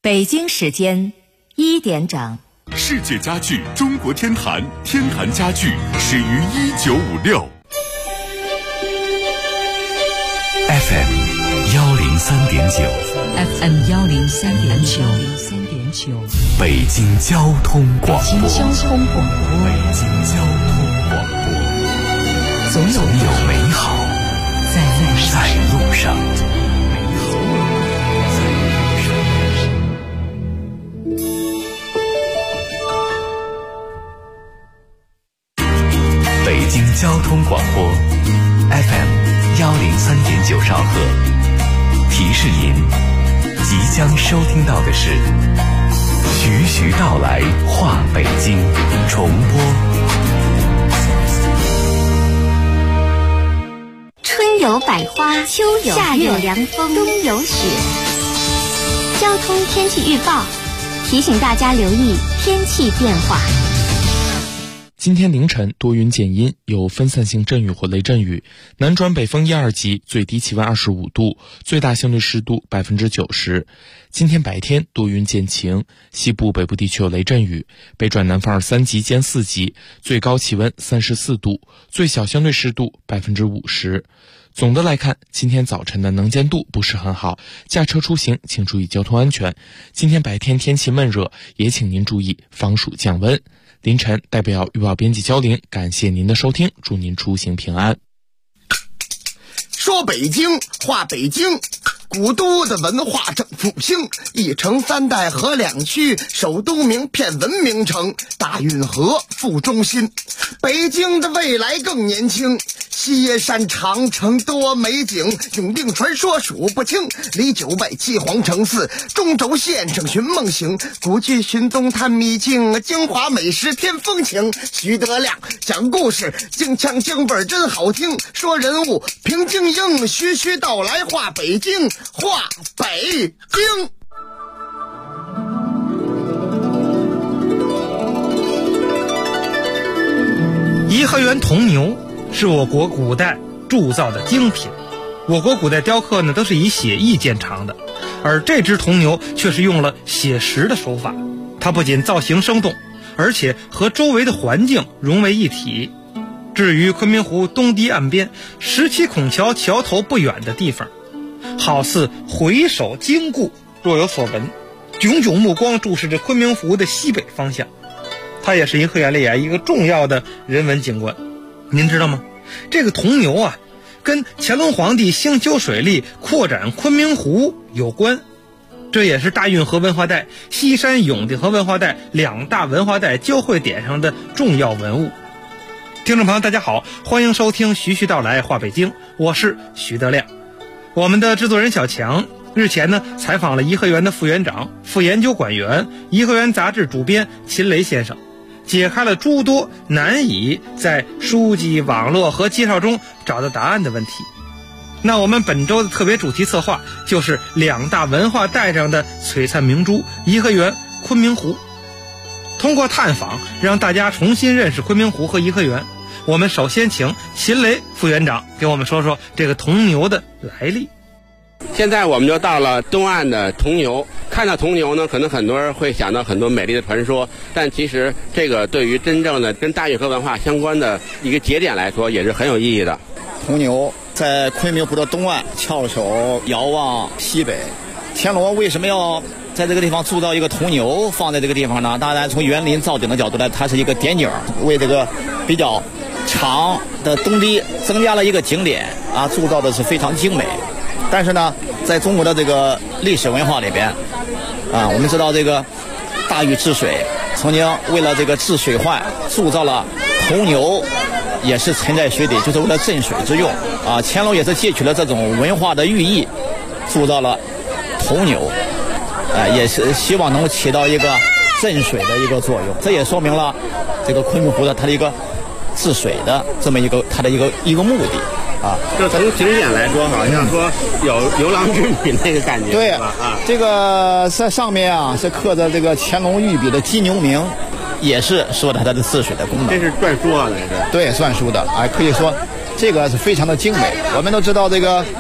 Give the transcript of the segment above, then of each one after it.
北京时间1点整。 世界家具中国天坛，天坛家具始于1956。FM 103.9 FM 103.9 北京交通广播。 北京总有美好在路上。北京交通广播 FM 103.9兆赫，提示您即将收听到的是徐徐道来话北京重播。 春有百花，秋有夏有凉风，冬有雪。交通天气预报提醒大家留意天气变化。 今天凌晨多云减阴，有分散性阵雨或雷阵雨，南转北风1、2级，最低气温25度，最大相对湿度90%。今天白天多云见晴，西部北部地区有雷阵雨，北转南风2、3级兼4级，最高气温34度，最小相对湿度50%。总的来看，今天早晨的能见度不是很好，驾车出行请注意交通安全。今天白天天气闷热，也请您注意防暑降温。凌晨代表预报编辑焦玲，感谢您的收听，祝您出行平安。 说北京话北京，古都的文化正复兴，一城3代河2区，首都名片文明城，大运河副中心。北京的未来更年轻，西山长城多美景，永定传说数不清，离9外7皇城4，中轴线上寻梦行，古剧寻踪探秘境，京华美食添风情。徐德亮讲故事，京腔京味真好听，说人物评京英，徐徐道来话北京，话北京。 颐和园铜牛是我国古代铸造的精品，我国古代雕刻呢都是以写意见长的，而这只铜牛却是用了写实的手法，它不仅造型生动，而且和周围的环境融为一体。至于昆明湖东堤岸边17孔桥桥头不远的地方，好似回首经故，若有所闻，炯炯目光注视着昆明湖的西北方向。它也是颐和园里一个重要的人文景观。您知道吗？这个铜牛啊，跟乾隆皇帝兴修水利扩展昆明湖有关，这也是大运河文化带、西山永定河文化带2大文化带交汇点上的重要文物。听众朋友大家好，欢迎收听徐徐道来话北京，我是徐德亮。我们的制作人小强日前呢采访了颐和园的副园长、副研究馆员、颐和园杂志主编秦雷先生，解开了诸多难以在书籍、网络和介绍中找到答案的问题。那我们本周的特别主题策划就是2大文化带上的璀璨明珠颐和园、昆明湖。通过探访让大家重新认识昆明湖和颐和园，我们首先请秦雷副园长给我们说说这个铜牛的来历。 现在我们就到了东岸的铜牛，看到铜牛呢，可能很多人会想到很多美丽的传说，但其实这个对于真正的跟大运河文化相关的一个节点来说，也是很有意义的。 铜牛在昆明湖的东岸，翘首遥望西北。乾隆为什么要在这个地方铸造一个铜牛放在这个地方呢？当然从园林造景的角度来，它是一个点景，为这个比较长的东堤增加了一个景点啊，铸造的是非常精美。但是呢，在中国的这个历史文化里边啊，我们知道这个大禹治水，曾经为了这个治水患铸造了铜牛，也是沉在水底，就是为了镇水之用啊。乾隆也是借取了这种文化的寓意，铸造了铜牛，也是希望能够起到一个镇水的一个作用。这也说明了这个昆明湖的它的一个治水的这么一个它的一个目的啊。 就从景点来说，好像说有牛郎织女那个感觉， 对啊， 这个在上面啊是刻着这个乾隆御笔的鸡牛铭，也是说它的治水的功能。 这是篆书啊，这是对篆书的啊，可以说这个是非常的精美。我们都知道这个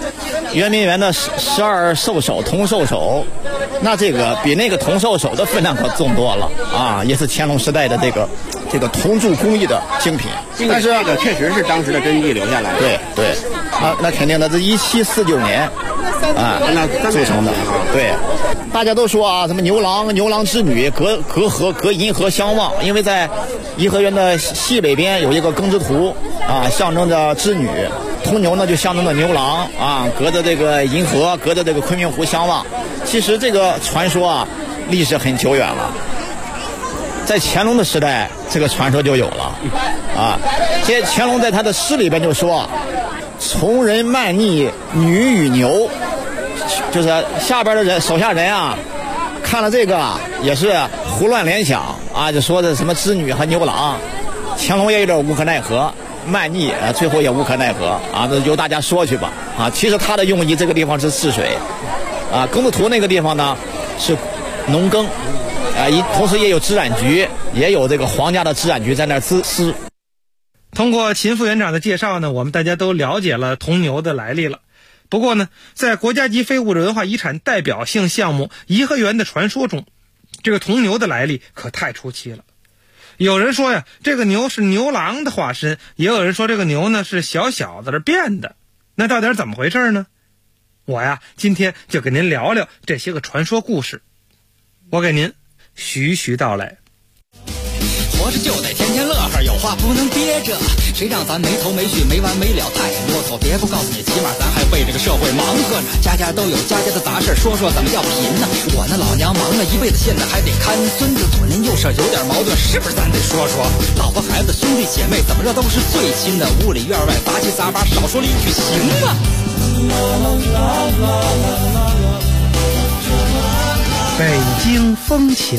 圆明园的12兽首铜兽首，那这个比那个铜兽首的分量可重多了啊，也是乾隆时代的这个铜铸工艺的精品。 但是这个确实是当时的真迹留下来的。 对，那肯定的，这1749年啊铸成的。对，大家都说啊，什么牛郎织女隔银河相望，因为在颐和园的西北边有一个耕织图啊，象征着织女。铜牛呢就象征着牛郎啊，隔着这个银河，隔着这个昆明湖相望。其实这个传说啊，历史很久远了，在乾隆的时代，这个传说就有了啊。这乾隆在他的诗里边就说：“从人慢逆女与牛”，就是下边的人手下人啊，看了这个也是胡乱联想啊，就说的什么织女和牛郎，乾隆也有点无可奈何。慢逆最后也无可奈何啊，那由大家说去吧啊。其实他的用意，这个地方是治水啊，耕织图那个地方呢是农耕啊，同时也有织染局，也有这个皇家的织染局在那儿织丝。 通过秦副园长的介绍呢，我们大家都了解了铜牛的来历了。不过呢，在国家级非物质文化遗产代表性项目颐和园的传说中，这个铜牛的来历可太出奇了。有人说呀，这个牛是牛郎的化身，也有人说这个牛呢是小小子变的。那到底是怎么回事呢？我呀今天就给您聊聊这些个传说故事，我给您徐徐道来。 活着就得天天乐呵，有话不能憋着，谁让咱没头没绪没完没了，太啰嗦。别不告诉你，起码咱还为这个社会忙活着，家家都有家家的杂事，说说怎么要贫呢？我那老娘忙了一辈子，现在还得看孙子，左邻右舍有点矛盾，是不是咱得说说？老婆孩子兄弟姐妹怎么着都是最亲的，屋里院外杂七杂八，少说了一句行吗？ 北京风情。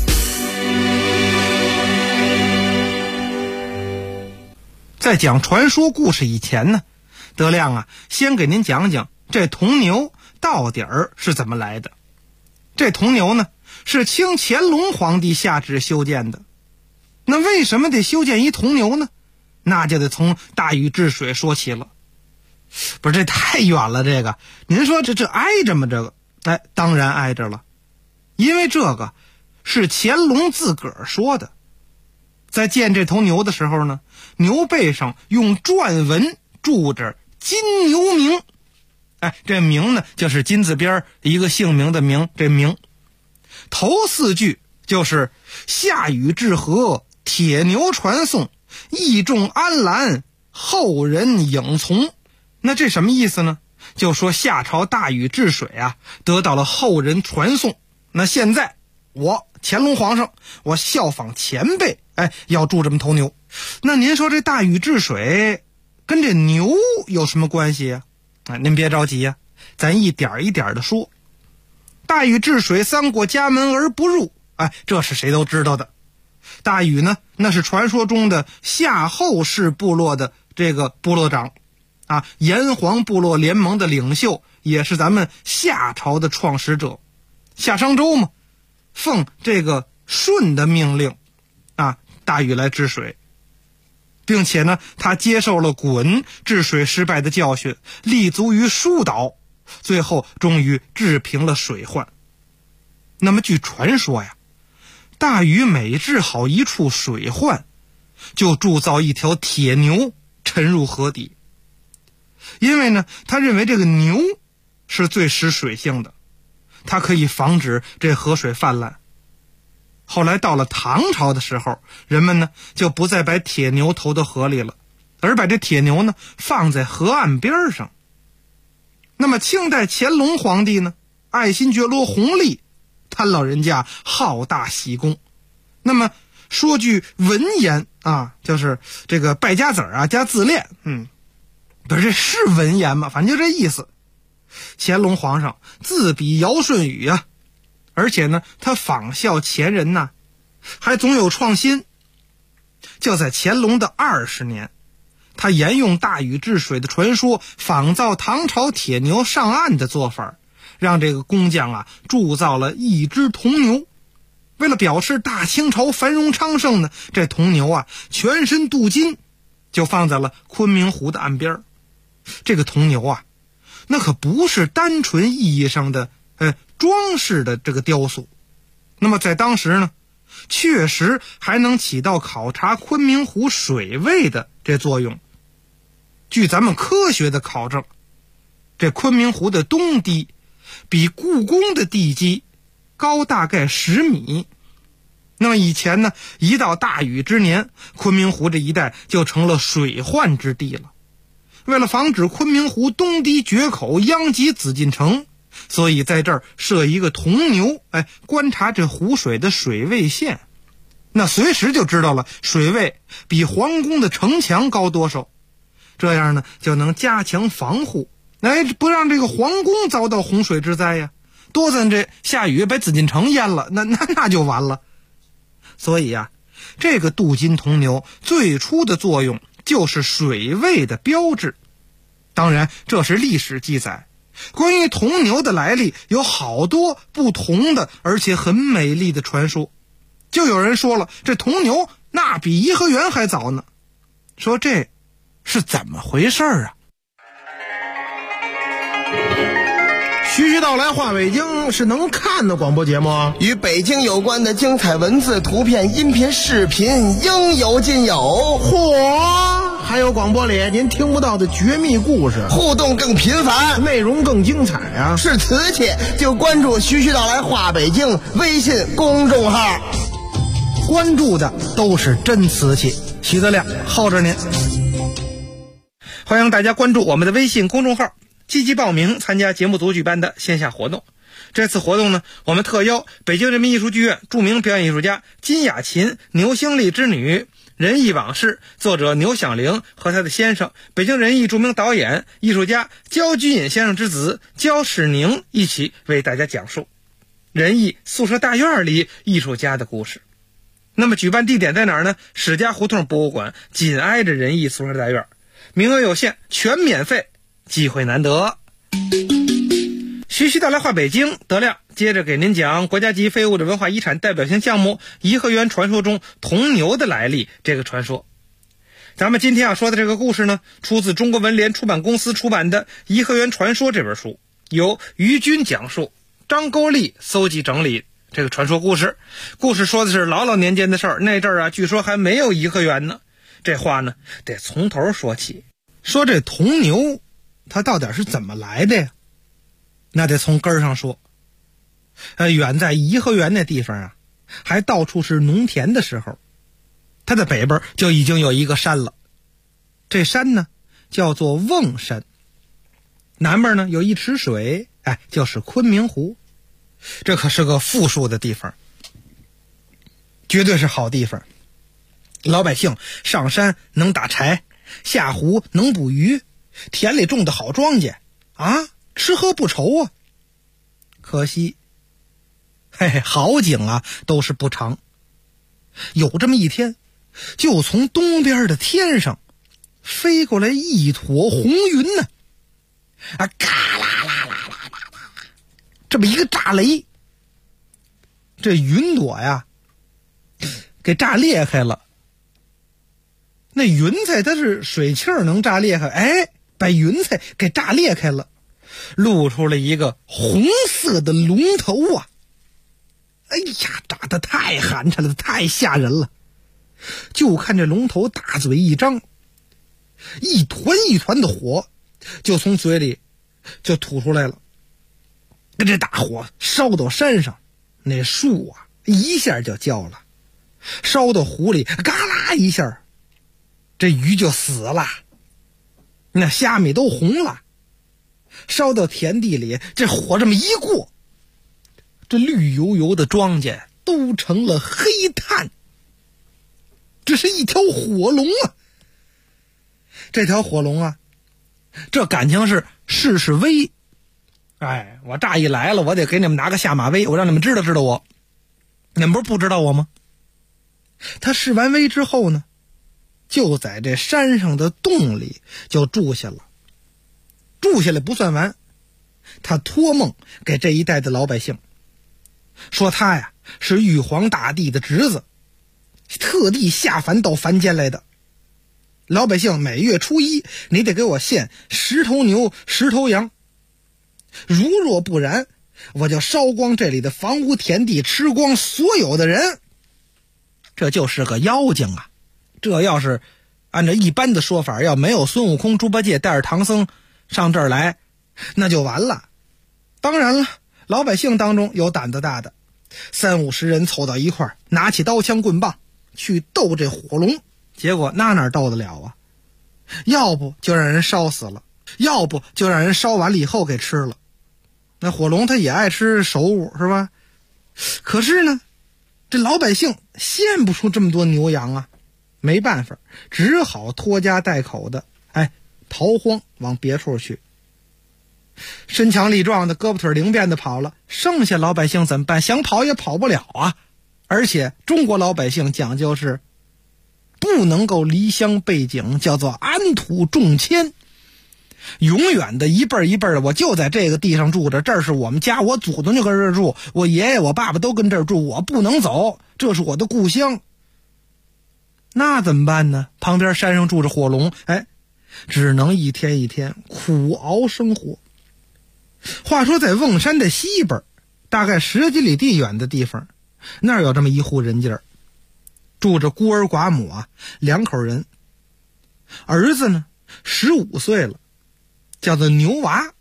在讲传说故事以前呢，德亮啊，先给您讲讲这铜牛到底是怎么来的。这铜牛呢，是清乾隆皇帝下旨修建的。那为什么得修建一铜牛呢？那就得从大禹治水说起了。不是，这太远了，这个您说这挨着吗？这个当然挨着了，因为这个是乾隆自个儿说的。在建这头牛的时候呢，牛背上用篆文注着金牛名。这名呢就是金字边一个姓名的名，这名头4句就是下禹治河，铁牛传颂，义重安澜，后人影从。那这什么意思呢？就说夏朝大禹治水啊，得到了后人传颂。那现在我乾隆皇上，我效仿前辈，要铸这么头牛。那您说这大禹治水跟这牛有什么关系呀？您别着急呀，咱一点一点的说。大禹治水，3过家门而不入，这是谁都知道的。大禹呢，那是传说中的夏后氏部落的这个部落长啊，炎黄部落联盟的领袖，也是咱们夏朝的创始者。夏商周嘛，奉这个舜的命令啊，大禹来治水，并且呢，他接受了鲧治水失败的教训，立足于疏导，最后终于治平了水患。那么据传说呀，大禹每治好一处水患，就铸造一条铁牛沉入河底。因为呢，他认为这个牛是最识水性的，它可以防止这河水泛滥。后来到了唐朝的时候，人们呢就不再把铁牛投到河里了，而把这铁牛呢放在河岸边上。那么清代乾隆皇帝呢，爱新觉罗弘历，他老人家好大喜功。那么说句文言啊，就是这个败家子儿啊加自恋，不是，这是文言嘛，反正就这意思。乾隆皇上自比尧舜禹啊，而且呢，他仿效前人呐，还总有创新。就在乾隆的20年，他沿用大禹治水的传说，仿造唐朝铁牛上岸的做法，让这个工匠啊铸造了一只铜牛。为了表示大清朝繁荣昌盛呢，这铜牛啊全身镀金，就放在了昆明湖的岸边。这个铜牛啊那可不是单纯意义上的装饰的这个雕塑。那么在当时呢，确实还能起到考察昆明湖水位的这作用。据咱们科学的考证，这昆明湖的东堤比故宫的地基高大概10米。那么以前呢，一到大雨之年，昆明湖这一带就成了水患之地了。为了防止昆明湖东堤决口殃及紫禁城，所以在这儿设一个铜牛，观察这湖水的水位线，那随时就知道了水位比皇宫的城墙高多少，这样呢就能加强防护，不让这个皇宫遭到洪水之灾呀。多咱这下雨把紫禁城淹了，那就完了。所以啊，这个镀金铜牛最初的作用就是水位的标志。当然这是历史记载，关于铜牛的来历有好多不同的而且很美丽的传说。就有人说了，这铜牛那比颐和园还早呢，说这是怎么回事啊？ 徐徐道来话北京是能看的广播节目， 与北京有关的精彩文字、图片、音频、视频应有尽有。 嚯，还有广播里您听不到的绝密故事， 互动更频繁， 内容更精彩啊！ 是瓷器就关注徐徐道来话北京微信公众号， 关注的都是真瓷器。许德亮候着您，欢迎大家关注我们的微信公众号，积极报名参加节目组举办的线下活动。这次活动呢，我们特邀北京人民艺术剧院著名表演艺术家金雅琴、牛兴丽之女、仁义往事作者牛响铃和他的先生北京人艺著名导演艺术家焦君隐先生之子焦世宁一起为大家讲述仁义宿舍大院里艺术家的故事。那么举办地点在哪儿呢？史家胡同博物馆紧挨着仁义宿舍大院，名额有限，全免费，机会难得。徐徐道来话北京，德亮接着给您讲国家级非物质文化遗产代表性项目颐和园传说中铜牛的来历这个传说。咱们今天要说的这个故事呢，出自中国文联出版公司出版的《颐和园传说》这本书，由于军讲述，张钩娌搜集整理这个传说故事。故事说的是老年间的事儿，那阵儿啊，据说还没有颐和园呢。这话呢，得从头说起。说这铜牛，它到底是怎么来的呀？那得从根儿上说。远在颐和园那地方啊，还到处是农田的时候，它的北边就已经有一个山了。这山呢，叫做瓮山。南边呢有一池水，就是昆明湖。这可是个富庶的地方，绝对是好地方。老百姓上山能打柴，下湖能捕鱼，田里种的好庄稼啊，吃喝不愁啊。可惜好景啊都是不长。有这么一天，就从东边的天上飞过来一坨红云呢，嘎啦啦啦啦啦，这么一个炸雷，这云朵呀给炸裂开了。那云彩它是水汽能炸裂开，把云彩给炸裂开了，露出了一个红色的龙头啊！哎呀，炸得太寒碜了，太吓人了。就看这龙头大嘴一张，一团一团的火就从嘴里就吐出来了。跟这大火烧到山上，那树啊一下就焦了，烧到湖里嘎啦一下，这鱼就死了，那虾米都红了。烧到田地里，这火这么一过，这绿油油的庄稼都成了黑炭。这是一条火龙啊！这条火龙啊，这感情是试试威。我乍一来了，我得给你们拿个下马威，我让你们知道知道我。你们不知道我吗？他试完威之后呢，就在这山上的洞里就住下了。住下来不算完，他托梦给这一带的老百姓，说他呀是玉皇大帝的侄子，特地下凡到凡间来的。老百姓每月初一，你得给我献10头牛10头羊， 如若不然，我就烧光这里的房屋田地，吃光所有的人。这就是个妖精啊！这要是按照一般的说法，要没有孙悟空、猪八戒带着唐僧上这儿来，那就完了。当然了，老百姓当中有胆子大的，30-50人凑到一块儿，拿起刀枪棍棒去斗这火龙。结果哪斗得了啊？要不就让人烧死了，要不就让人烧完了以后给吃了。那火龙它也爱吃熟物是吧？可是呢，这老百姓献不出这么多牛羊啊，没办法，只好拖家带口的逃荒往别处去。身强力壮的，胳膊腿灵便的跑了，剩下老百姓怎么办？想跑也跑不了啊！而且中国老百姓讲究是不能够离乡背井，叫做安土重迁，永远的一辈一辈的，我就在这个地上住着，这是我们家，我祖宗就跟这儿住，我爷爷我爸爸都跟这儿住，我不能走，这是我的故乡。那怎么办呢？旁边山上住着火龙，只能一天一天苦熬生活。话说在瓮山的西边，大概10几里地远的地方，那儿有这么一户人家，住着孤儿寡母啊，2口人，儿子呢15岁了，叫做牛娃。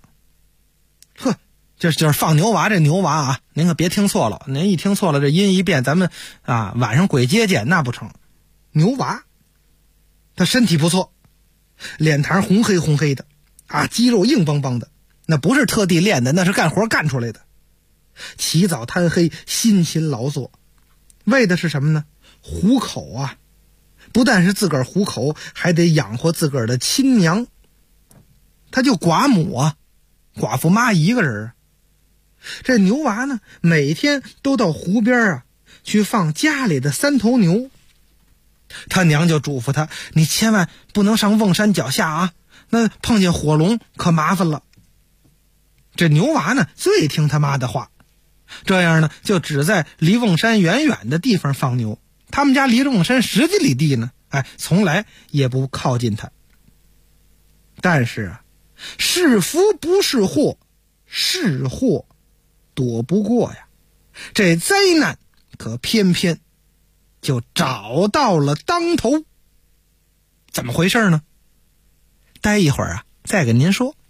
就是放牛娃，这牛娃啊，您可别听错了，您一听错了这音一变，咱们晚上鬼街见那不成。牛娃他身体不错，脸膛红黑红黑的肌肉硬邦邦的，那不是特地练的，那是干活干出来的。起早贪黑，辛勤劳作，为的是什么呢？糊口啊！不但是自个儿糊口，还得养活自个儿的亲娘。他就寡母啊，寡妇妈一个人。这牛娃呢，每天都到湖边去放家里的3头牛。他娘就嘱咐他，你千万不能上瓮山脚下啊，那碰见火龙可麻烦了。这牛娃呢，最听他妈的话，这样呢，就只在离瓮山远远的地方放牛。他们家离瓮山10几里地呢，从来也不靠近他。但是是福不是祸，是祸躲不过呀。这灾难可偏偏就找到了当头。怎么回事呢？待一会儿再跟您说。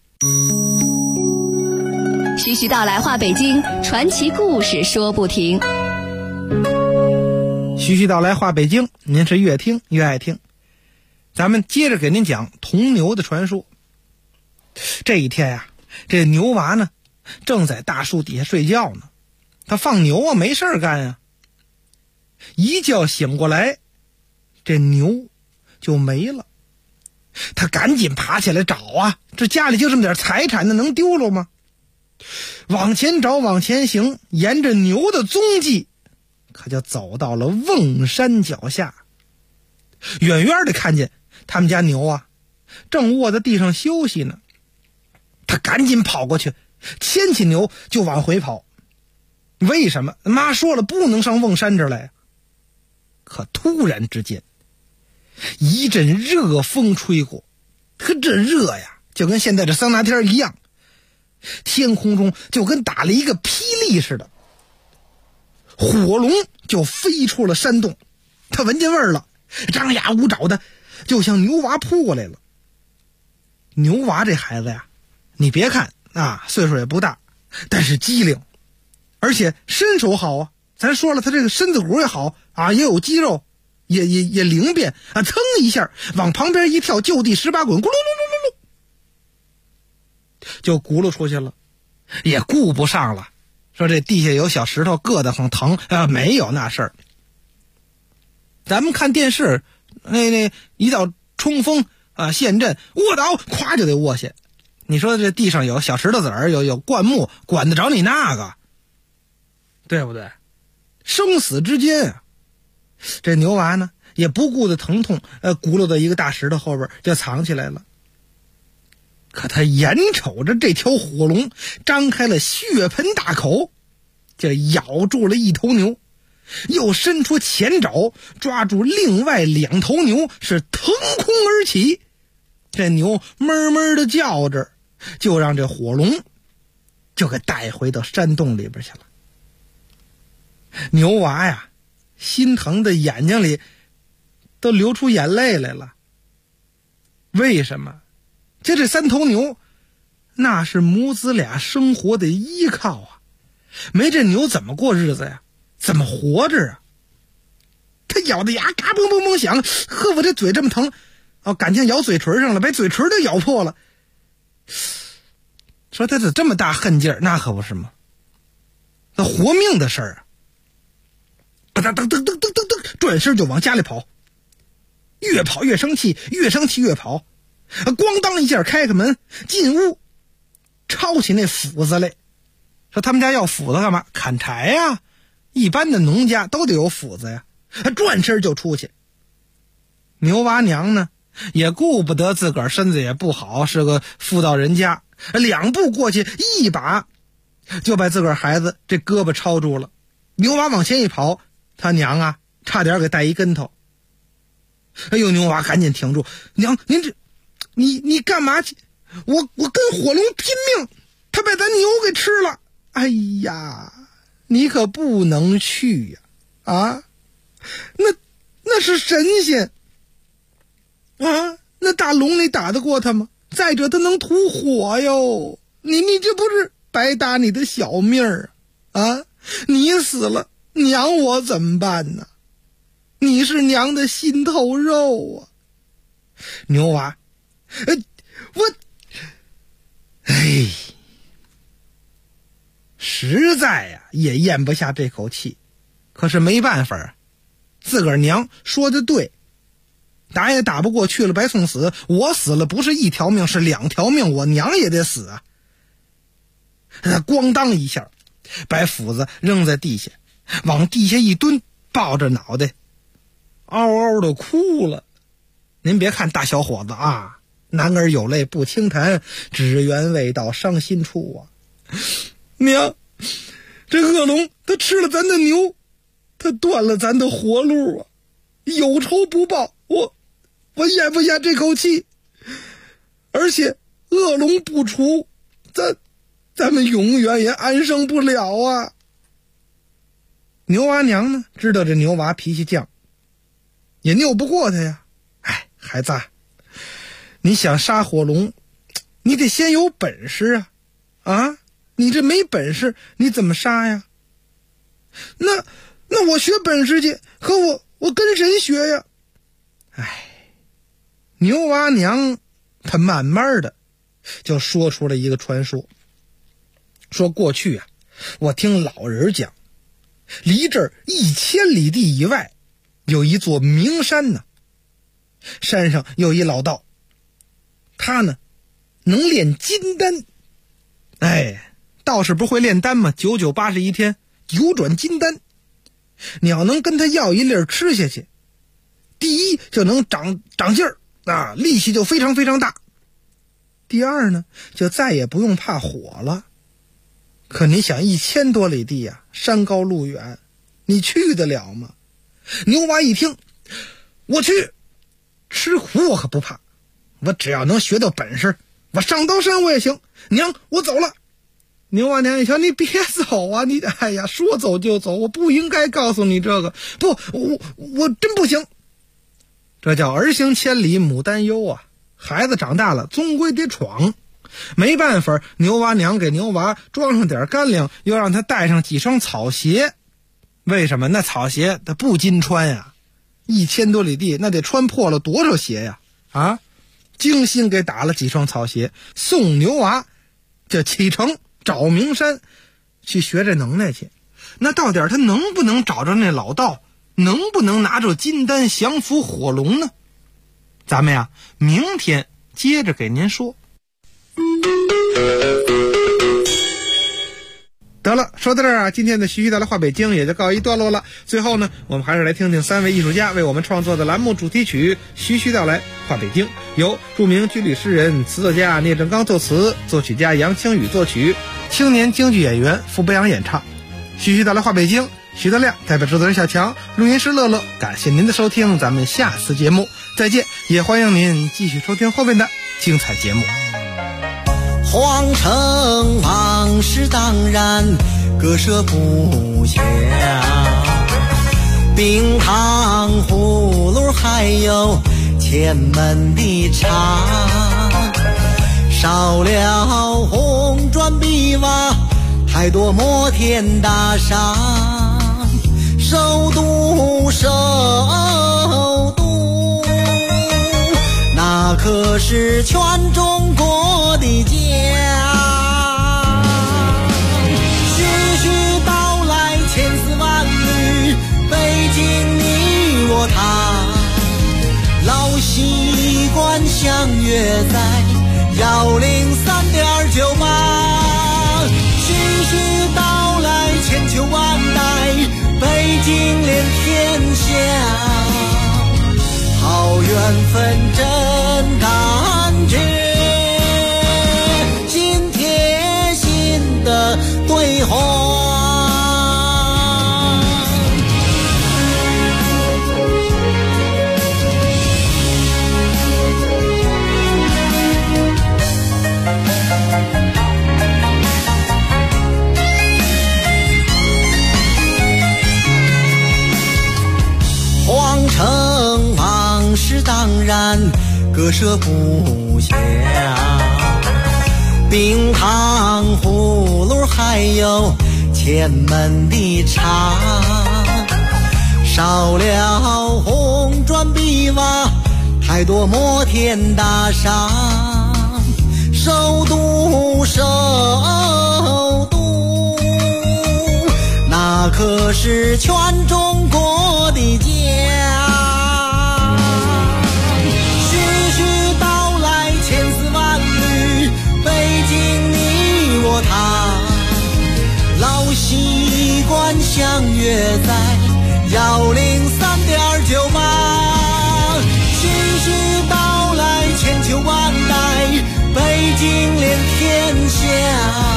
徐徐道来话北京，传奇故事说不停。 徐徐道来话北京，您是越听越爱听。咱们接着给您讲铜牛的传说。这一天这牛娃呢正在大树底下睡觉呢，他放牛没事干一觉醒过来，这牛就没了。他赶紧爬起来找这家里就这么点财产呢，能丢了吗？往前找，往前行，沿着牛的踪迹，可就走到了瓮山脚下。远远的看见他们家牛正卧在地上休息呢。他赶紧跑过去，牵起牛就往回跑。为什么？妈说了不能上瓮山这儿来。可突然之间，一阵热风吹过，可这热就跟现在这桑拿天一样，天空中就跟打了一个霹雳似的，火龙就飞出了山洞。他闻见味儿了，张牙舞爪的就向牛娃扑过来了。牛娃这孩子你别看岁数也不大，但是机灵，而且身手好咱说了，他这个身子骨也好也有肌肉，也灵便噌一下往旁边一跳，就地18滚，咕噜噜噜噜噜，就轱辘出去了。也顾不上了，说这地下有小石头硌得很疼没有那事儿。咱们看电视那一到冲锋陷阵卧倒，咵就得卧下。你说这地上有小石头子儿，有灌木，管得着你那个？对不对？生死之间这牛娃呢也不顾的疼痛，轱辘到一个大石头后边就藏起来了。可他眼瞅着这条火龙张开了血盆大口，就咬住了一头牛，又伸出前爪抓住另外2头牛，是腾空而起。这牛闷闷的叫着，就让这火龙就给带回到山洞里边去了。牛娃呀，心疼的眼睛里都流出眼泪来了。为什么？这3头牛那是母子俩生活的依靠啊，没这牛怎么过日子呀？怎么活着啊？他咬的牙嘎嘣嘣嘣响，呵，我这嘴这么疼感情咬嘴唇上了，把嘴唇都咬破了。说他这么大恨劲儿，那可不是吗？那活命的事儿啊！噔噔噔噔噔噔噔，转身就往家里跑，越跑越生气，越生气越跑。咣当一下开开门进屋，抄起那斧子来。说他们家要斧子干嘛？砍柴呀，一般的农家都得有斧子呀。转身就出去。牛娃娘呢，也顾不得自个儿身子也不好，是个妇道人家，2步过去，一把就把自个儿孩子这胳膊抄住了。牛娃往前一跑，他娘啊差点给带一跟头。哎呦，牛娃赶紧停住，娘，您这你干嘛去？我跟火龙拼命，他把咱牛给吃了。哎呀，你可不能去呀！那是神仙啊！那大龙你打得过他吗？再者他能吐火哟，你这不是白搭你的小命儿啊！你死了，娘我怎么办呢？你是娘的心头肉啊！牛娃，实在呀也咽不下这口气，可是没办法啊，自个儿娘说的对，打也打不过去了，白送死。我死了不是1条命，是2条命，我娘也得死啊！他咣当一下把斧子扔在地下，往地下一蹲，抱着脑袋嗷嗷的哭了。您别看大小伙子啊，男儿有泪不轻弹，只缘未到伤心处啊！娘，这恶龙他吃了咱的牛，他断了咱的活路啊！有仇不报，我咽不下这口气，而且恶龙不除，咱们永远也安生不了啊！牛娃娘呢，知道这牛娃脾气犟，也拗不过他呀。孩子，你想杀火龙，你得先有本事啊！你这没本事，你怎么杀呀？那我学本事去，可我跟谁学呀？牛娃娘她慢慢的就说出了一个传说，说过去啊，我听老人讲，离这儿1000里地以外有一座名山呢，山上有一老道，他呢能炼金丹。道士不会炼丹吗？99、81天9转金丹，你要能跟他要一粒吃下去，第一就能长劲儿啊，力气就非常非常大。第二呢，就再也不用怕火了。可你想1000多里地啊，山高路远，你去得了吗？牛娃一听，我去，吃苦我可不怕，我只要能学到本事，我上刀山我也行。娘，我走了。牛娃娘一瞧，你别走啊！你说走就走，我不应该告诉你这个。不，我真不行。这叫儿行千里母担忧啊！孩子长大了，终归得闯。没办法，牛娃娘给牛娃装上点干粮，又让他带上几双草鞋。为什么？那草鞋他不禁穿呀，1000多里地，那得穿破了多少鞋呀！精心给打了几双草鞋，送牛娃这启程找名山去学这能耐去。那到底他能不能找着那老道，能不能拿着金丹降服火龙呢？咱们呀明天接着给您说。得了，说到这儿啊，今天的徐徐道来话北京也就告一段落了。最后呢，我们还是来听听3位艺术家为我们创作的栏目主题曲《徐徐道来话北京》，由著名军旅诗人、词作家聂正刚作词，作曲家杨清宇作曲，青年京剧演员傅北阳演唱。徐徐道来话北京，徐德亮代表制作人小强，录音师乐乐，感谢您的收听，咱们下次节目再见，也欢迎您继续收听后面的精彩节目。 皇城往事是当然，割舍不下。冰糖葫芦还有前门的茶，少了红砖碧瓦，太多摩天大厦。首都首都，那可是全中国的家。徐徐道来千丝万缕，北京你我他，老习惯相约在103.98。徐徐道来千秋万代，北京连天下，好缘分真感觉，心贴心的对话。皇城往事当然割舍不下，冰糖葫芦还有前门的茶，少了红砖碧瓦，太多摩天大厦。首都首都，那可是全中国的家。徐徐道来千丝万缕，北京你我他，老习惯相约在103.98。徐徐道来千秋万代，北京连天下，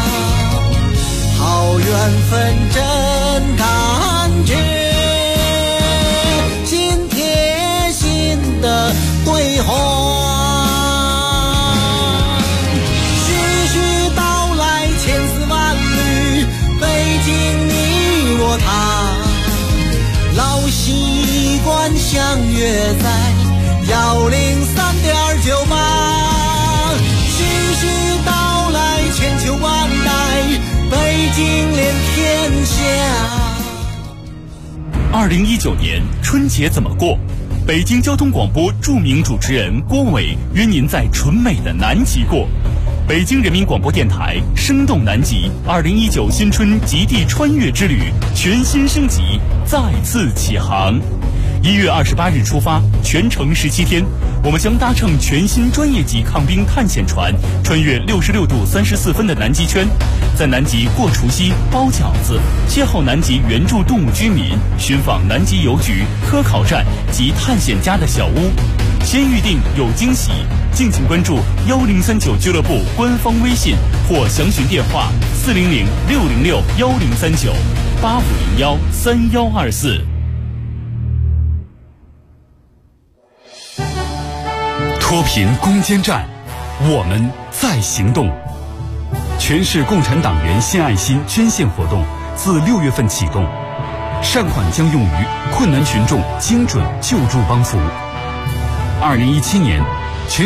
好缘分真感觉，心贴心的对话。徐徐道来千丝万缕，北京你我他，老习惯相约在103.98。徐徐道来千秋万代，北京连天下。 2019年春节怎么过？北京交通广播著名主持人郭伟约您在纯美的南极过。北京人民广播电台生动南极2019新春极地穿越之旅全新升级，再次起航。1月28日出发，全程17天，我们将搭乘全新专业级抗冰探险船，穿越66度34分的南极圈，在南极过除夕、包饺子，邂逅南极原住动物居民，寻访南极邮局、科考站及探险家的小屋。先预定有惊喜，敬请关注1039俱乐部官方微信或详询电话400-606-1039-8501-3124。 脱贫攻坚战，我们在行动。全市共产党员献爱心捐献活动自6月份启动，善款将用于困难群众精准救助帮扶。2017年